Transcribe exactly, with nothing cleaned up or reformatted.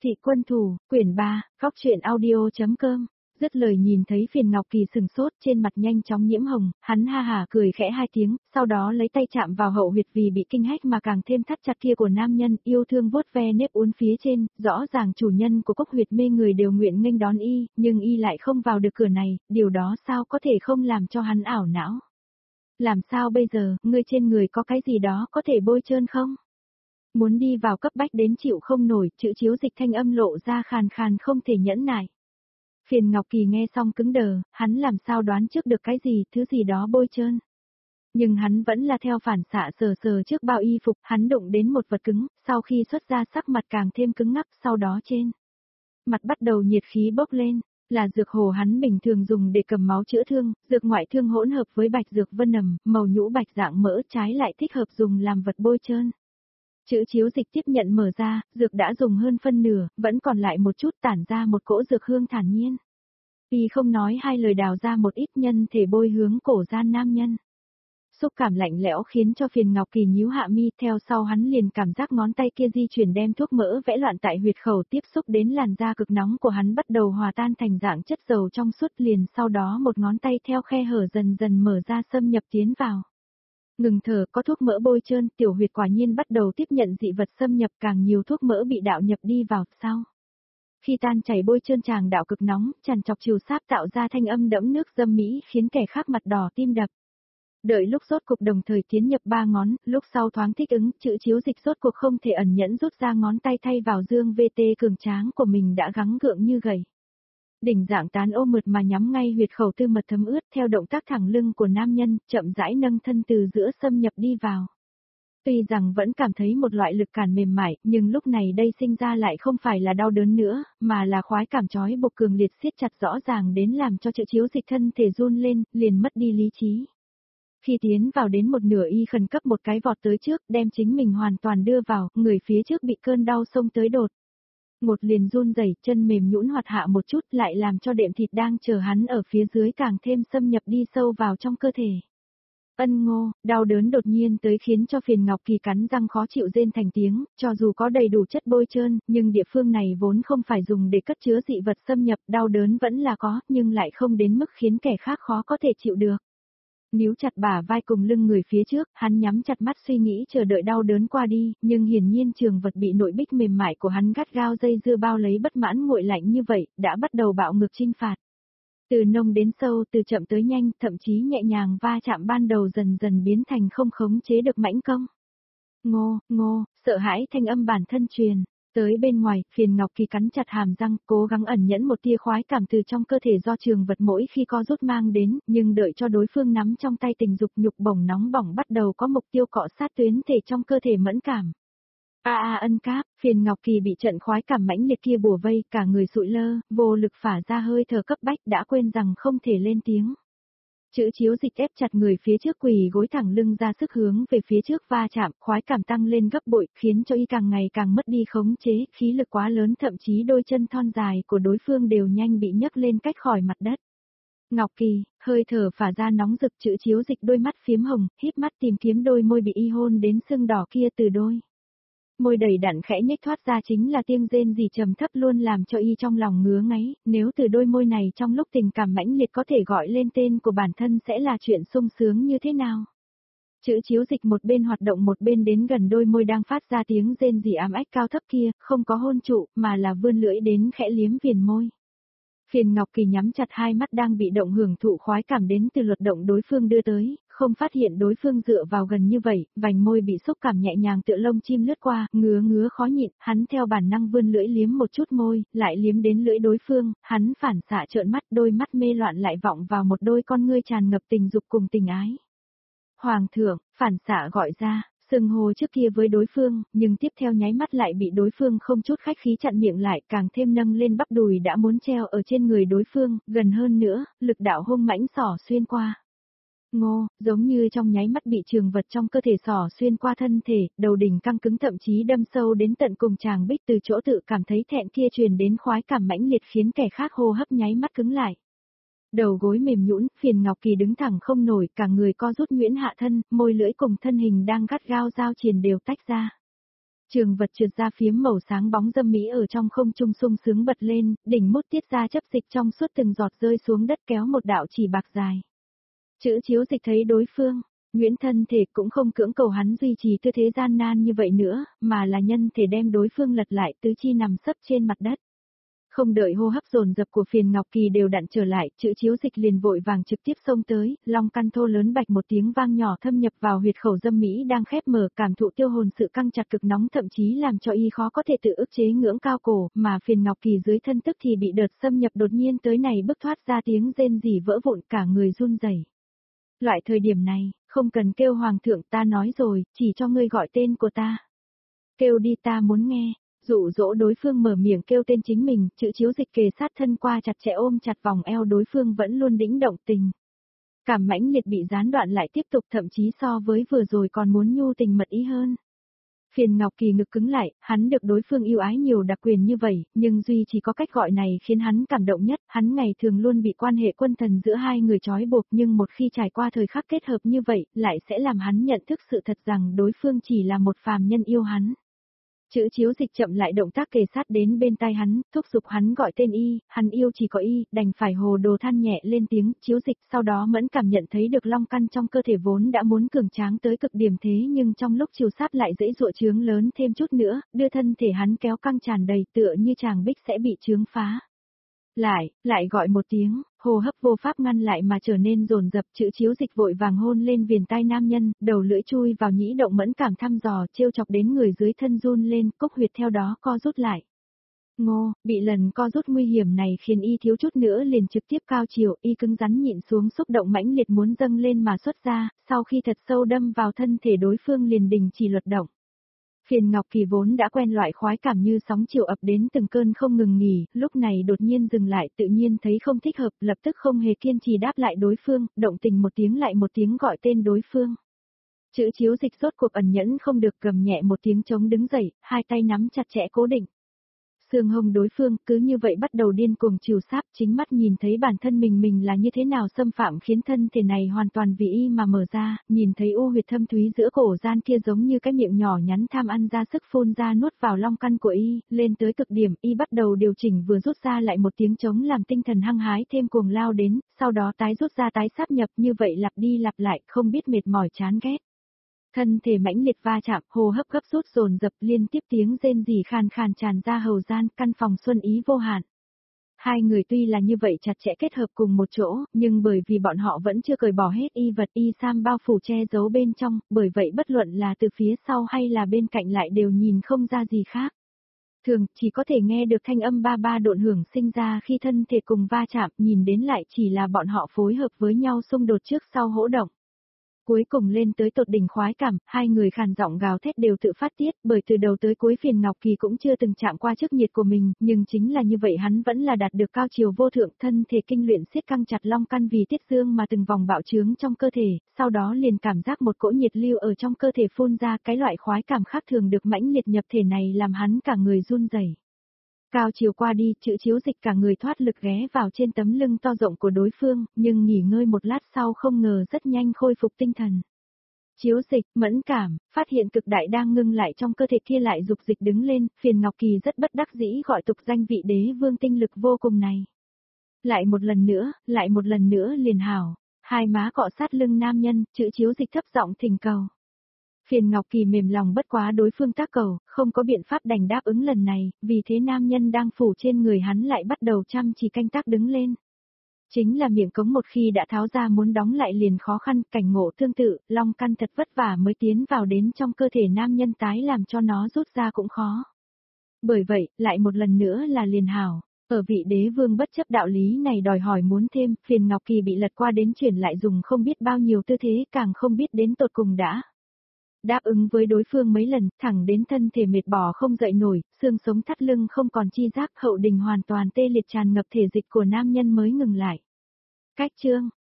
Dị quân thủ, quyển ba, khóc chuyện audio.com. Dứt lời nhìn thấy Phiền Ngọc Kỳ sừng sốt, trên mặt nhanh chóng nhiễm hồng, hắn ha hả cười khẽ hai tiếng, sau đó lấy tay chạm vào hậu huyệt vì bị kinh hách mà càng thêm thắt chặt kia của nam nhân, yêu thương vuốt ve nếp uốn phía trên, rõ ràng chủ nhân của cốc huyệt mê người đều nguyện nghênh đón y, nhưng y lại không vào được cửa này, điều đó sao có thể không làm cho hắn ảo não. Làm sao bây giờ, ngươi trên người có cái gì đó có thể bôi trơn không? Muốn đi vào cấp bách đến chịu không nổi, chữ Chiếu Dịch thanh âm lộ ra khàn khàn không thể nhẫn nại. Phiền Ngọc Kỳ nghe xong cứng đờ, hắn làm sao đoán trước được cái gì, thứ gì đó bôi trơn. Nhưng hắn vẫn là theo phản xạ sờ sờ trước bao y phục, hắn đụng đến một vật cứng, sau khi xuất ra sắc mặt càng thêm cứng ngắc, sau đó trên mặt bắt đầu nhiệt khí bốc lên, là dược hồ hắn bình thường dùng để cầm máu chữa thương, dược ngoại thương hỗn hợp với bạch dược vân nầm, màu nhũ bạch dạng mỡ trái lại thích hợp dùng làm vật bôi trơn. Chữ Chiếu Dịch tiếp nhận mở ra, dược đã dùng hơn phân nửa, vẫn còn lại một chút tản ra một cỗ dược hương thản nhiên. Y không nói hai lời đào ra một ít nhân thể bôi hướng cổ gian nam nhân. Xúc cảm lạnh lẽo khiến cho Phiền Ngọc Kỳ nhíu hạ mi, theo sau hắn liền cảm giác ngón tay kia di chuyển đem thuốc mỡ vẽ loạn tại huyệt khẩu, tiếp xúc đến làn da cực nóng của hắn bắt đầu hòa tan thành dạng chất dầu trong suốt, liền sau đó một ngón tay theo khe hở dần dần mở ra xâm nhập tiến vào. Ngừng thở, có thuốc mỡ bôi trơn, tiểu huyệt quả nhiên bắt đầu tiếp nhận dị vật xâm nhập, càng nhiều thuốc mỡ bị đạo nhập đi vào, sau. Khi tan chảy bôi trơn tràng đạo cực nóng, tràn chọc chiều sáp tạo ra thanh âm đẫm nước dâm mỹ khiến kẻ khác mặt đỏ tim đập. Đợi lúc rốt cục đồng thời tiến nhập ba ngón, lúc sau thoáng thích ứng, chữ Chiếu Dịch rốt cuộc không thể ẩn nhẫn rút ra ngón tay thay vào dương vê tê cường tráng của mình đã gắng gượng như gầy. Đỉnh dạng tán ô mượt mà nhắm ngay huyệt khẩu tư mật thấm ướt theo động tác thẳng lưng của nam nhân, chậm rãi nâng thân từ giữa xâm nhập đi vào. Tuy rằng vẫn cảm thấy một loại lực cản mềm mại, nhưng lúc này đây sinh ra lại không phải là đau đớn nữa, mà là khoái cảm trói buộc cường liệt siết chặt rõ ràng đến làm cho chữ Chiếu Dịch thân thể run lên, liền mất đi lý trí. Khi tiến vào đến một nửa y khẩn cấp một cái vọt tới trước, đem chính mình hoàn toàn đưa vào, người phía trước bị cơn đau xông tới đột. Một liền run rẩy, chân mềm nhũn hoạt hạ một chút, lại làm cho đệm thịt đang chờ hắn ở phía dưới càng thêm xâm nhập đi sâu vào trong cơ thể. Ân ngô, đau đớn đột nhiên tới khiến cho Phiền Ngọc Kỳ cắn răng khó chịu rên thành tiếng, cho dù có đầy đủ chất bôi trơn, nhưng địa phương này vốn không phải dùng để cất chứa dị vật xâm nhập, đau đớn vẫn là có, nhưng lại không đến mức khiến kẻ khác khó có thể chịu được. Níu chặt bả vai cùng lưng người phía trước, hắn nhắm chặt mắt suy nghĩ chờ đợi đau đớn qua đi, nhưng hiển nhiên trường vật bị nội bích mềm mại của hắn gắt gao dây dưa bao lấy bất mãn nguội lạnh như vậy, đã bắt đầu bạo ngược chinh phạt. Từ nông đến sâu, từ chậm tới nhanh, thậm chí nhẹ nhàng va chạm ban đầu dần dần biến thành không khống chế được mãnh công. Ngô, ngô, sợ hãi thanh âm bản thân truyền. Tới bên ngoài, Phiền Ngọc Kỳ cắn chặt hàm răng, cố gắng ẩn nhẫn một tia khoái cảm từ trong cơ thể do trường vật mỗi khi co rút mang đến, nhưng đợi cho đối phương nắm trong tay tình dục nhục bổng nóng bỏng bắt đầu có mục tiêu cọ sát tuyến thể trong cơ thể mẫn cảm. A a ân cáp, Phiền Ngọc Kỳ bị trận khoái cảm mãnh liệt kia bùa vây, cả người sụi lơ, vô lực phả ra hơi thở cấp bách, đã quên rằng không thể lên tiếng. Chữ Chiếu Dịch ép chặt người phía trước quỳ gối thẳng lưng ra sức hướng về phía trước va chạm, khoái cảm tăng lên gấp bội, khiến cho y càng ngày càng mất đi khống chế, khí lực quá lớn, thậm chí đôi chân thon dài của đối phương đều nhanh bị nhấc lên cách khỏi mặt đất. Ngọc Kỳ, hơi thở phả ra nóng rực, Chữ Chiếu Dịch đôi mắt phiếm hồng, híp mắt tìm kiếm đôi môi bị y hôn đến sưng đỏ kia từ đôi. Môi đầy đặn khẽ nhếch thoát ra chính là tiếng rên rỉ trầm thấp luôn làm cho y trong lòng ngứa ngáy, nếu từ đôi môi này trong lúc tình cảm mãnh liệt có thể gọi lên tên của bản thân sẽ là chuyện sung sướng như thế nào. Chữ Chiếu Dịch một bên hoạt động một bên đến gần đôi môi đang phát ra tiếng rên rỉ ám ách cao thấp kia, không có hôn trụ, mà là vươn lưỡi đến khẽ liếm viền môi. Phiền Ngọc Kỳ nhắm chặt hai mắt đang bị động hưởng thụ khoái cảm đến từ luật động đối phương đưa tới, không phát hiện đối phương dựa vào gần như vậy, vành môi bị xúc cảm nhẹ nhàng tựa lông chim lướt qua, ngứa ngứa khó nhịn, hắn theo bản năng vươn lưỡi liếm một chút môi, lại liếm đến lưỡi đối phương, hắn phản xạ trợn mắt, đôi mắt mê loạn lại vọng vào một đôi con ngươi tràn ngập tình dục cùng tình ái. Hoàng thượng, phản xạ gọi ra. Sừng hồ trước kia với đối phương, nhưng tiếp theo nháy mắt lại bị đối phương không chút khách khí chặn miệng lại, càng thêm nâng lên bắp đùi đã muốn treo ở trên người đối phương, gần hơn nữa, lực đạo hung mãnh xỏ xuyên qua. Ngô, giống như trong nháy mắt bị trường vật trong cơ thể xỏ xuyên qua thân thể, đầu đỉnh căng cứng thậm chí đâm sâu đến tận cùng chàng bích, từ chỗ tự cảm thấy thẹn kia truyền đến khoái cảm mãnh liệt khiến kẻ khác hô hấp nháy mắt cứng lại. Đầu gối mềm nhũn, Phiền Ngọc Kỳ đứng thẳng không nổi, cả người co rút nhuyễn hạ thân, môi lưỡi cùng thân hình đang gắt gao giao triền đều tách ra. Trường vật trượt ra phiếm màu sáng bóng dâm mỹ ở trong không trung sung sướng bật lên, đỉnh mút tiết ra chấp dịch trong suốt từng giọt rơi xuống đất kéo một đạo chỉ bạc dài. Chữ Chiếu Dịch thấy đối phương, Nguyễn thân thể cũng không cưỡng cầu hắn duy trì tư thế gian nan như vậy nữa, mà là nhân thể đem đối phương lật lại tứ chi nằm sấp trên mặt đất. Không đợi hô hấp dồn dập của Phiền Ngọc Kỳ đều đặn trở lại, Chữ Chiếu Dịch liền vội vàng trực tiếp xông tới, long căn thô lớn bạch một tiếng vang nhỏ thâm nhập vào huyệt khẩu dâm mỹ đang khép mở, cảm thụ tiêu hồn sự căng chặt cực nóng thậm chí làm cho y khó có thể tự ức chế ngưỡng cao cổ, mà Phiền Ngọc Kỳ dưới thân tức thì bị đợt xâm nhập đột nhiên tới này bức thoát ra tiếng rên rỉ vỡ vụn cả người run rẩy. Loại thời điểm này, không cần kêu hoàng thượng, ta nói rồi, chỉ cho ngươi gọi tên của ta. Kêu đi, ta muốn nghe. Dụ dỗ đối phương mở miệng kêu tên chính mình, Chữ Chiếu Dịch kề sát thân qua chặt chẽ ôm chặt vòng eo đối phương vẫn luôn đĩnh động tình. Cảm mãnh liệt bị gián đoạn lại tiếp tục, thậm chí so với vừa rồi còn muốn nhu tình mật ý hơn. Phiền Ngọc Kỳ ngực cứng lại, hắn được đối phương yêu ái nhiều đặc quyền như vậy, nhưng duy chỉ có cách gọi này khiến hắn cảm động nhất, hắn ngày thường luôn bị quan hệ quân thần giữa hai người trói buộc, nhưng một khi trải qua thời khắc kết hợp như vậy, lại sẽ làm hắn nhận thức sự thật rằng đối phương chỉ là một phàm nhân yêu hắn. Chữ Chiếu Dịch chậm lại động tác kề sát đến bên tai hắn, thúc giục hắn gọi tên y, hắn yêu chỉ có y, đành phải hồ đồ than nhẹ lên tiếng, Chiếu Dịch sau đó mẫn cảm nhận thấy được long căn trong cơ thể vốn đã muốn cường tráng tới cực điểm thế nhưng trong lúc chiều sát lại dễ dụa trướng lớn thêm chút nữa, đưa thân thể hắn kéo căng tràn đầy tựa như chàng bích sẽ bị trướng phá. Lại, lại gọi một tiếng, hô hấp vô pháp ngăn lại mà trở nên dồn dập, Chữ Chiếu Dịch vội vàng hôn lên viền tai nam nhân, đầu lưỡi chui vào nhĩ động mẫn cảm thăm dò, trêu chọc đến người dưới thân run lên, cốc huyệt theo đó co rút lại. Ngô, bị lần co rút nguy hiểm này khiến y thiếu chút nữa liền trực tiếp cao chiều, y cứng rắn nhịn xuống xúc động mãnh liệt muốn dâng lên mà xuất ra, sau khi thật sâu đâm vào thân thể đối phương liền đình chỉ luật động. Phiền Ngọc Kỳ vốn đã quen loại khoái cảm như sóng chiều ập đến từng cơn không ngừng nghỉ, lúc này đột nhiên dừng lại tự nhiên thấy không thích hợp, lập tức không hề kiên trì đáp lại đối phương, động tình một tiếng lại một tiếng gọi tên đối phương. Chữ Chiếu Dịch sốt cuộc ẩn nhẫn không được, gầm nhẹ một tiếng chống đứng dậy, hai tay nắm chặt chẽ cố định. Xương hông đối phương cứ như vậy bắt đầu điên cuồng trìu sáp, chính mắt nhìn thấy bản thân mình mình là như thế nào xâm phạm khiến thân thể này hoàn toàn vì y mà mở ra, nhìn thấy u huyệt thâm thúy giữa cổ gian kia giống như cái miệng nhỏ nhắn tham ăn ra sức phun ra nuốt vào long căn của y, lên tới cực điểm, y bắt đầu điều chỉnh vừa rút ra lại một tiếng trống làm tinh thần hăng hái thêm cuồng lao đến, sau đó tái rút ra tái sáp nhập như vậy lặp đi lặp lại, không biết mệt mỏi chán ghét. Thân thể mãnh liệt va chạm, hô hấp gấp rút dồn dập liên tiếp tiếng rên rỉ khàn khàn tràn ra hầu gian, căn phòng xuân ý vô hạn. Hai người tuy là như vậy chặt chẽ kết hợp cùng một chỗ, nhưng bởi vì bọn họ vẫn chưa cởi bỏ hết y vật y sam bao phủ che giấu bên trong, bởi vậy bất luận là từ phía sau hay là bên cạnh lại đều nhìn không ra gì khác. Thường, chỉ có thể nghe được thanh âm ba ba độn hưởng sinh ra khi thân thể cùng va chạm, nhìn đến lại chỉ là bọn họ phối hợp với nhau xung đột trước sau hỗ động. Cuối cùng lên tới tột đỉnh khoái cảm, hai người khàn giọng gào thét đều tự phát tiết, bởi từ đầu tới cuối Phiền Ngọc Kỳ cũng chưa từng chạm qua chức nhiệt của mình, nhưng chính là như vậy hắn vẫn là đạt được cao chiều vô thượng, thân thể kinh luyện siết căng chặt long căn vì tiết dương mà từng vòng bạo trướng trong cơ thể, sau đó liền cảm giác một cỗ nhiệt lưu ở trong cơ thể phun ra, cái loại khoái cảm khác thường được mãnh liệt nhập thể này làm hắn cả người run rẩy. Cao chiều qua đi, Chữ Chiếu Dịch cả người thoát lực ghé vào trên tấm lưng to rộng của đối phương, nhưng nghỉ ngơi một lát sau không ngờ rất nhanh khôi phục tinh thần. Chiếu Dịch, mẫn cảm, phát hiện cực đại đang ngưng lại trong cơ thể kia lại dục dịch đứng lên, Phiền Ngọc Kỳ rất bất đắc dĩ gọi tục danh vị đế vương tinh lực vô cùng này. Lại một lần nữa, lại một lần nữa liền hảo, hai má cọ sát lưng nam nhân, Chữ Chiếu Dịch thấp giọng thỉnh cầu. Phiền Ngọc Kỳ mềm lòng bất quá đối phương tác cầu, không có biện pháp đành đáp ứng lần này, vì thế nam nhân đang phủ trên người hắn lại bắt đầu chăm chỉ canh tác đứng lên. Chính là miệng cống một khi đã tháo ra muốn đóng lại liền khó khăn, cảnh ngộ tương tự, long căn thật vất vả mới tiến vào đến trong cơ thể nam nhân tái làm cho nó rút ra cũng khó. Bởi vậy, lại một lần nữa là liền hảo. Ở vị đế vương bất chấp đạo lý này đòi hỏi muốn thêm, Phiền Ngọc Kỳ bị lật qua đến chuyển lại dùng không biết bao nhiêu tư thế càng không biết đến tột cùng đã. Đáp ứng với đối phương mấy lần, thẳng đến thân thể mệt bỏ không dậy nổi, xương sống thắt lưng không còn chi giác, hậu đình hoàn toàn tê liệt tràn ngập thể dịch của nam nhân mới ngừng lại. Cách chương